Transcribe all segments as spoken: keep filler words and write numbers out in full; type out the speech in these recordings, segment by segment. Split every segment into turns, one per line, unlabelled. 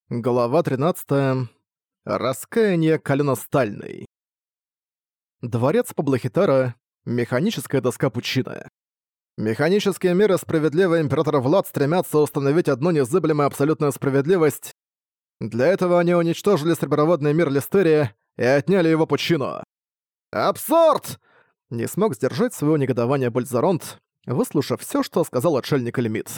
Глава тринадцатая. Раскаяние коленостальной. Дворец Паблохитара. Механическая доска пучины. Механические миры справедливый император Влад стремятся установить одну незыблемую абсолютную справедливость. Для этого они уничтожили среброводный мир Листерия и отняли его пучину. Абсурд! Не смог сдержать своего негодования Бальзаронт, выслушав все, что сказал отшельник Эльмит.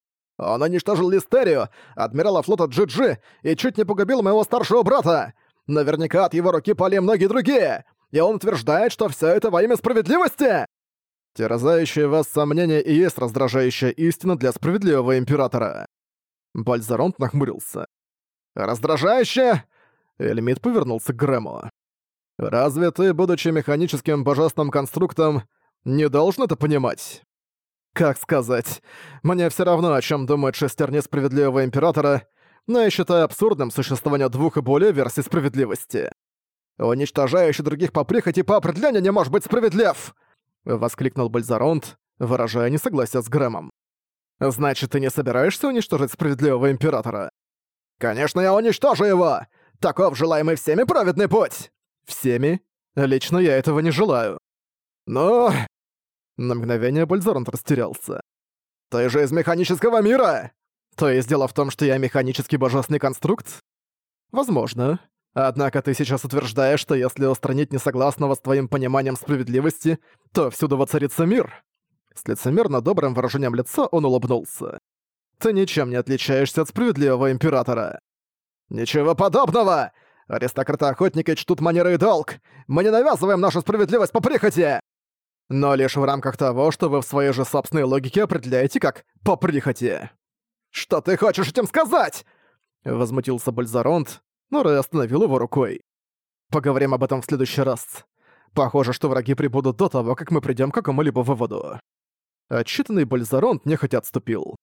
Он уничтожил Листерию, адмирала флота Джи-Джи, и чуть не погубил моего старшего брата. Наверняка от его руки пали многие другие. И он утверждает, что все это во имя справедливости. Терзающие вас сомнения и есть раздражающая истина для справедливого императора. Бальзаронт нахмурился. Раздражающая? Эльмит повернулся к Грэму. Разве ты, будучи механическим божественным конструктом, не должен это понимать? Как сказать? Мне все равно, о чем думают шестерни справедливого императора, но я считаю абсурдным существование двух и более версий справедливости. Уничтожающий других по прихоти по определению не может быть справедлив! Воскликнул Бальзаронт, выражая несогласие с Грэмом. Значит, ты не собираешься уничтожить справедливого императора? Конечно, я уничтожу его! Таков желаемый всеми праведный путь! Всеми? Лично я этого не желаю. Но... На мгновение Бальзаронт растерялся. «Ты же из механического мира! То есть дело в том, что я механический божественный конструкт? Возможно. Однако ты сейчас утверждаешь, что если устранить несогласного с твоим пониманием справедливости, то всюду воцарится мир». С лицемерно добрым выражением лица он улыбнулся. «Ты ничем не отличаешься от справедливого императора». «Ничего подобного! Аристократы-охотники чтут манеры и долг! Мы не навязываем нашу справедливость по прихоти!» Но лишь в рамках того, что вы в своей же собственной логике определяете как «по прихоти». «Что ты хочешь этим сказать?» Возмутился Бальзаронт, но Рэй остановил его рукой. «Поговорим об этом в следующий раз. Похоже, что враги прибудут до того, как мы придём к какому-либо выводу». Отчитанный Бальзаронт нехотя отступил.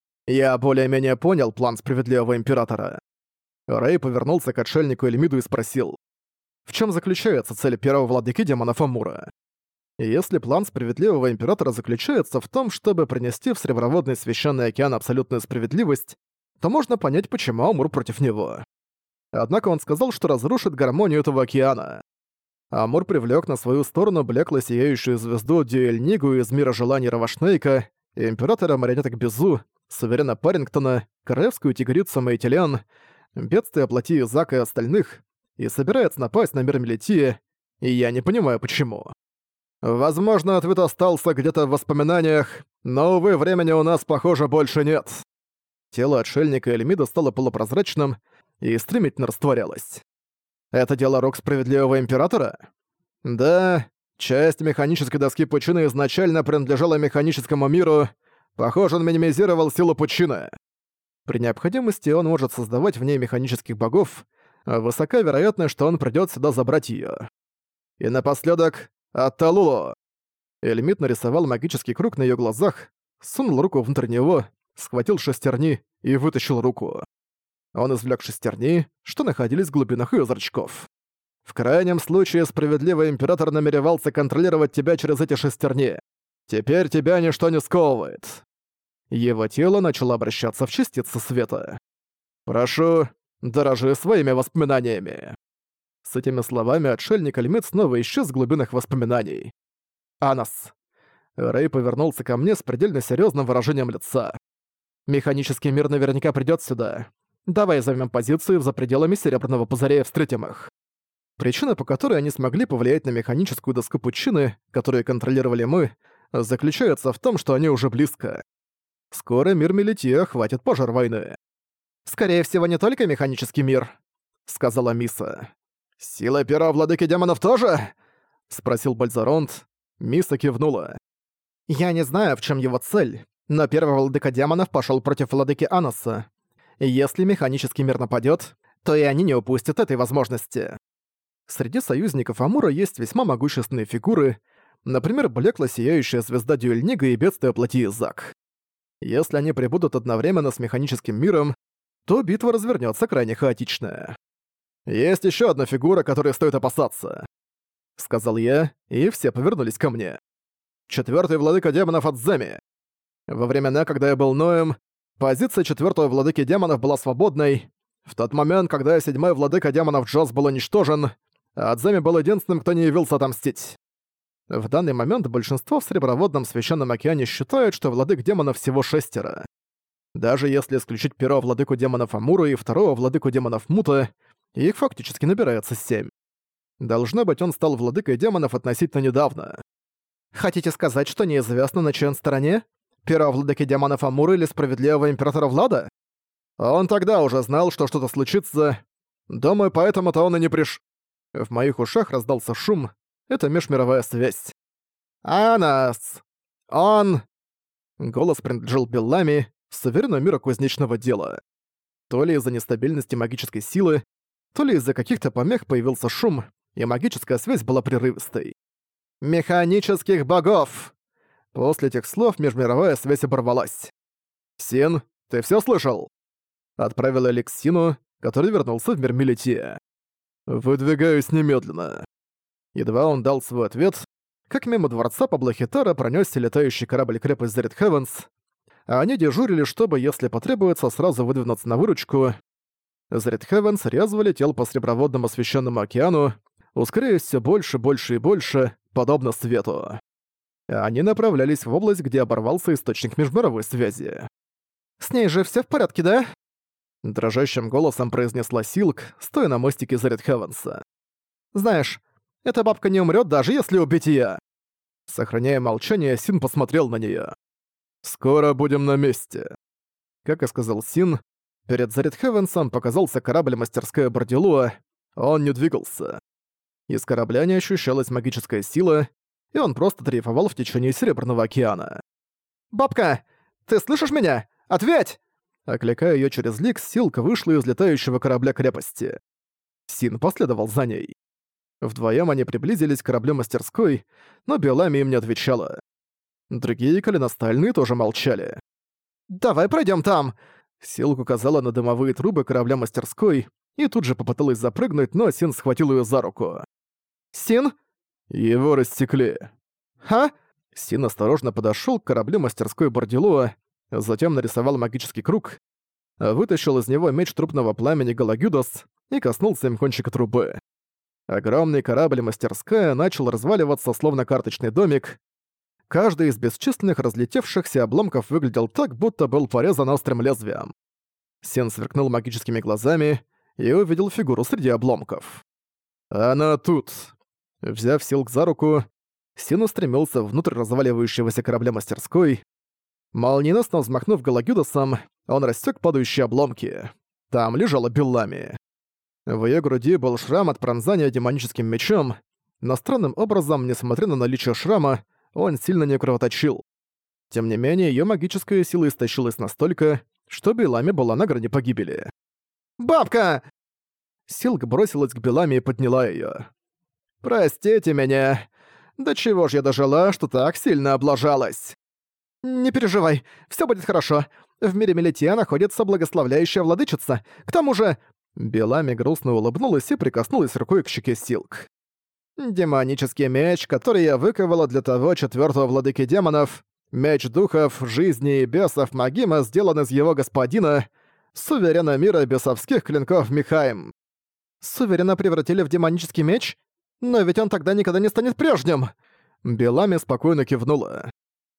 «Я более-менее понял план справедливого императора». Рэй повернулся к отшельнику Эльмиду и спросил. «В чём заключается цель первого владыки демонов Амура?» И если план справедливого императора заключается в том, чтобы принести в Среброводный священный океан абсолютную справедливость, то можно понять, почему Амур против него. Однако он сказал, что разрушит гармонию этого океана. Амур привлёк на свою сторону блекло-сияющую звезду Дюэльнигу из мира желаний Равашнейка, императора марионеток Безу, суверена Парингтона, королевскую тигрицу Мейтилян, бедствие плоти Зака и остальных, и собирается напасть на мир Мелития, и я не понимаю, почему. Возможно, ответ остался где-то в воспоминаниях, но, увы, времени у нас, похоже, больше нет. Тело отшельника Эльмида стало полупрозрачным и стремительно растворялось. Это дело рук справедливого императора? Да, часть механической доски пучины изначально принадлежала механическому миру. Похоже, он минимизировал силу пучины. При необходимости он может создавать в ней механических богов, а высока вероятность, что он придёт сюда забрать её. И напоследок... «Атталулу!» Эльмит нарисовал магический круг на её глазах, сунул руку внутрь него, схватил шестерни и вытащил руку. Он извлёк шестерни, что находились в глубинах её зрачков. «В крайнем случае, справедливый император намеревался контролировать тебя через эти шестерни. Теперь тебя ничто не сковывает». Его тело начало обращаться в частицы света. «Прошу, дорожи своими воспоминаниями». С этими словами отшельник Эльмит снова исчез в глубинах воспоминаний. «Анас». Рэй повернулся ко мне с предельно серьёзным выражением лица. «Механический мир наверняка придёт сюда. Давай займем позицию за пределами Серебряного Пузыря и встретим их». Причина, по которой они смогли повлиять на механическую доску пучины, которую контролировали мы, заключается в том, что они уже близко. Скоро мир Мелития охватит пожар войны. «Скорее всего, не только механический мир», — сказала Миса. «Сила первого владыки демонов тоже?» — спросил Бальзаронт. Миса кивнула. «Я не знаю, в чем его цель, но первый владыка демонов пошел против владыки Анаса. Если механический мир нападет, то и они не упустят этой возможности». Среди союзников Амура есть весьма могущественные фигуры, например, блекло-сияющая звезда Дюэльнига и бедствие плоти Изак. Если они прибудут одновременно с механическим миром, то битва развернется крайне хаотичная. «Есть еще одна фигура, которой стоит опасаться», — сказал я, и все повернулись ко мне. Четвертый владыка демонов Адземи. Во времена, когда я был Ноем, позиция четвертого владыки демонов была свободной. В тот момент, когда седьмой владыка демонов Джос был уничтожен, Адзами был единственным, кто не явился отомстить. В данный момент большинство в Среброводном Священном океане считают, что владык демонов всего шестеро. Даже если исключить первого владыку демонов Амура и второго владыку демонов Мута, их фактически набирается семь. Должно быть, он стал владыкой демонов относительно недавно. Хотите сказать, что неизвестно, на чьей он стороне? Первого владыки демонов Амура или справедливого императора Влада? Он тогда уже знал, что что-то случится. Думаю, поэтому-то он и не приш... В моих ушах раздался шум. Это межмировая связь. «Анас! Он...» Голос принадлежал Беллами, суверену мира кузнечного дела. То ли из-за нестабильности магической силы, то ли из-за каких-то помех появился шум, и магическая связь была прерывистой. «Механических богов!» После этих слов межмировая связь оборвалась. «Син, ты всё слышал?» Отправил Алекс Сину, который вернулся в мир Мелития. «Выдвигаюсь немедленно». Едва он дал свой ответ, как мимо дворца Паблохитара пронёсся летающий корабль-крепость Зарит Хевенс, а они дежурили, чтобы, если потребуется, сразу выдвинуться на выручку. Зарит Хевенс резво летел по Среброводному Священному океану, ускоряясь всё больше, больше и больше, подобно свету. Они направлялись в область, где оборвался источник межмировой связи. «С ней же всё в порядке, да?» Дрожащим голосом произнесла Силк, стоя на мостике Зарит Хевенса. «Знаешь, эта бабка не умрёт, даже если убить её». Сохраняя молчание, Син посмотрел на неё. «Скоро будем на месте». Как и сказал Син, перед Зарит Хевенсом показался корабль-мастерская Бордилуа, он не двигался. Из корабля не ощущалась магическая сила, и он просто дрейфовал в течение Серебряного океана. «Бабка, ты слышишь меня? Ответь!» Окликая её через лик, Силка вышла из летающего корабля крепости. Син последовал за ней. Вдвоём они приблизились к кораблю-мастерской, но Белами им не отвечала. Другие коленостальные тоже молчали. «Давай пройдём там!» Силк указала на дымовые трубы корабля-мастерской и тут же попыталась запрыгнуть, но Син схватил её за руку. «Син?» «Его рассекли». «Ха?» Син осторожно подошёл к кораблю-мастерской Бордилуа, затем нарисовал магический круг, вытащил из него меч трупного пламени Галагюдос и коснулся им кончика трубы. Огромный корабль-мастерская начал разваливаться, словно карточный домик. Каждый из бесчисленных разлетевшихся обломков выглядел так, будто был порезан острым лезвием. Син сверкнул магическими глазами и увидел фигуру среди обломков. «Она тут!» Взяв Силк за руку, Син устремился внутрь разваливающегося корабля-мастерской. Молниеносно взмахнув Галагюдосом, он рассек падающие обломки. Там лежала Беллами. В её груди был шрам от пронзания демоническим мечом, но странным образом, несмотря на наличие шрама, он сильно не кровоточил. Тем не менее, её магическая сила истощилась настолько, что Беллами была на грани погибели. «Бабка!» Силк бросилась к Беллами и подняла её. «Простите меня. До чего ж я дожила, что так сильно облажалась?» «Не переживай, всё будет хорошо. В мире Мелития находится благословляющая владычица. К тому же...» Белами грустно улыбнулась и прикоснулась рукой к щеке Силк. «Демонический меч, который я выковала для того четвёртого владыки демонов, меч духов, жизни и бесов Магима, сделан из его господина, суверена мира бесовских клинков Михаим». «Суверена превратили в демонический меч? Но ведь он тогда никогда не станет прежним!» Белами спокойно кивнула.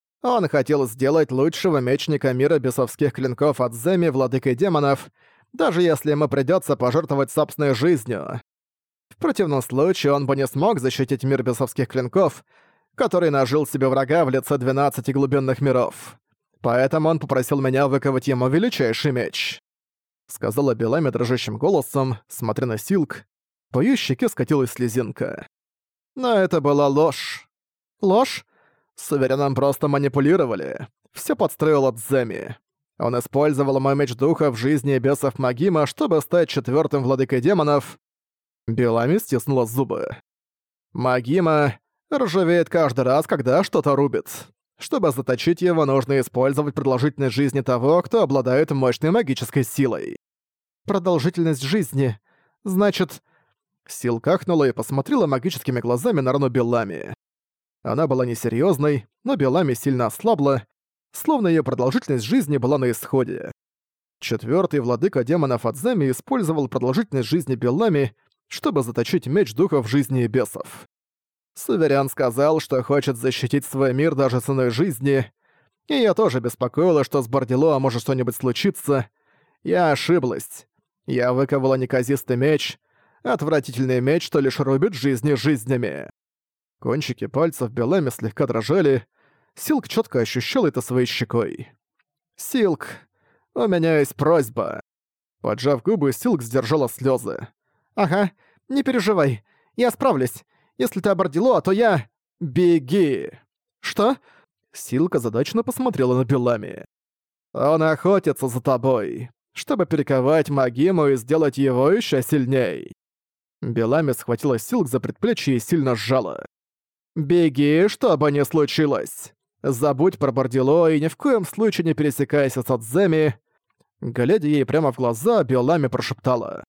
Он хотел сделать лучшего мечника мира бесовских клинков от Земи, владыкой демонов, даже если ему придётся пожертвовать собственной жизнью. В противном случае он бы не смог защитить мир бесовских клинков, который нажил себе врага в лице двенадцати глубинных миров. Поэтому он попросил меня выковать ему величайший меч. Сказала Белами дрожащим голосом, смотря на Силк. По её щеке скатилась слезинка. Но это была ложь. Ложь? С сувереном просто манипулировали. Всё подстроил от Земи. Он использовал мой меч духа в жизни бесов Магима, чтобы стать четвёртым владыкой демонов. Белами стиснула зубы. Магима ржавеет каждый раз, когда что-то рубит. Чтобы заточить его, нужно использовать продолжительность жизни того, кто обладает мощной магической силой. Продолжительность жизни. Значит... Сил кахнула и посмотрела магическими глазами на рану Белами. Она была несерьёзной, но Белами сильно ослабла, словно её продолжительность жизни была на исходе. Четвёртый владыка демонов Адземи использовал продолжительность жизни Беллами, чтобы заточить меч духов жизни и бесов. Суверян сказал, что хочет защитить свой мир даже ценой жизни, и я тоже беспокоила, что с Борделоа может что-нибудь случиться. Я ошиблась. Я выковала неказистый меч, отвратительный меч, что лишь рубит жизни жизнями. Кончики пальцев Беллами слегка дрожали. Силк четко ощущал это своей щекой. «Силк, у меня есть просьба». Поджав губы, Силк сдержала слезы. «Ага, не переживай, я справлюсь. Если ты Борделоа, то я... Беги!» «Что?» Силк озадаченно посмотрела на Беллами. «Он охотится за тобой, чтобы перековать Магиму и сделать его еще сильней». Беллами схватила Силк за предплечье и сильно сжала. «Беги, что бы ни случилось! Забудь про Борделоа и ни в коем случае не пересекайся с Адземи!» Глядя ей прямо в глаза, Беллами прошептала.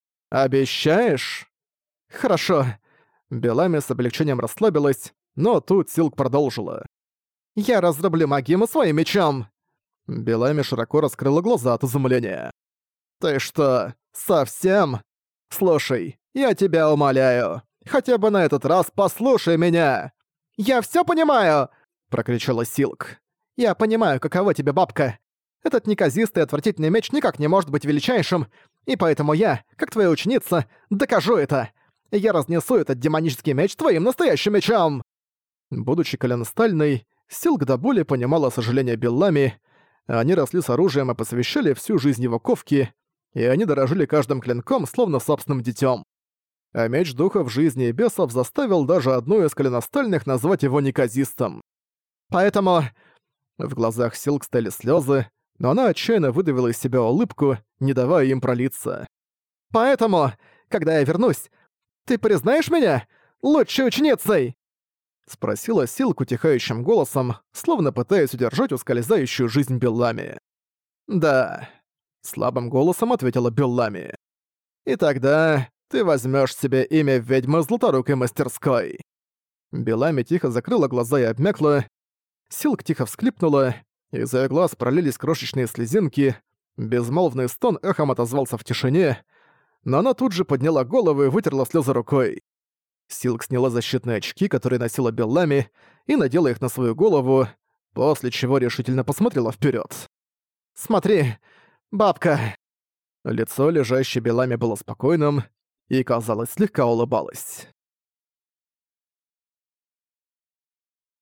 «Обещаешь?» «Хорошо». Беллами с облегчением расслабилась, но тут Силк продолжила. «Я разрублю Магиму своим мечом!» Беллами широко раскрыла глаза от изумления. «Ты что, совсем? Слушай, я тебя умоляю, хотя бы на этот раз послушай меня!» «Я всё понимаю!» — прокричала Силк. «Я понимаю, каково тебе, бабка. Этот неказистый отвратительный меч никак не может быть величайшим, и поэтому я, как твоя ученица, докажу это. Я разнесу этот демонический меч твоим настоящим мечом!» Будучи коленостальной, Силк до боли понимала сожаление Беллами. Они росли с оружием и посвящали всю жизнь его ковке, и они дорожили каждым клинком, словно собственным детём. А меч духов жизни и бесов заставил даже одну из коленостальных назвать его неказистым. Поэтому... В глазах Силк стали слёзы, но она отчаянно выдавила из себя улыбку, не давая им пролиться. «Поэтому, когда я вернусь, ты признаешь меня лучшей ученицей?» — спросила Силк утихающим голосом, словно пытаясь удержать ускользающую жизнь Беллами. «Да», — слабым голосом ответила Беллами. «И тогда ты возьмёшь себе имя ведьмы Златорукой мастерской». Беллами тихо закрыла глаза и обмякла. Силк тихо всхлипнула, из её глаз пролились крошечные слезинки, безмолвный стон эхом отозвался в тишине, но она тут же подняла голову и вытерла слёзы рукой. Силк сняла защитные очки, которые носила Беллами, и надела их на свою голову, после чего решительно посмотрела вперёд. «Смотри, бабка!» Лицо лежащей Беллами было спокойным и, казалось, слегка улыбалось.